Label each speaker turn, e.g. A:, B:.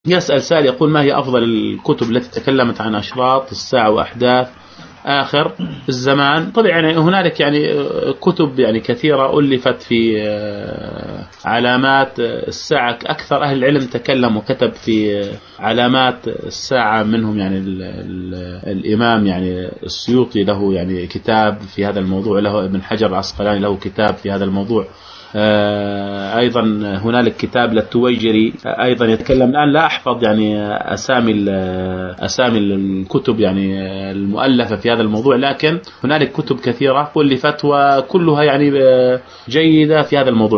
A: يسأل سائل يقول: ما هي أفضل الكتب التي تكلمت عن أشراط الساعة وأحداث آخر الزمان؟ طبعا يعني هنالك يعني كتب يعني كثيرة ألفت في علامات الساعة. أكثر أهل العلم تكلم وكتب في علامات الساعة، منهم يعني الإمام يعني السيوطي له يعني كتاب في هذا الموضوع، له ابن حجر العسقلاني له كتاب في هذا الموضوع. أيضا هنالك كتاب للتويجري أيضا يتكلم. الآن لا أحفظ يعني أسامي الكتب يعني المؤلفة في هذا الموضوع، لكن هنالك كتب كثيرة ألفت وكلها يعني جيدة في هذا الموضوع.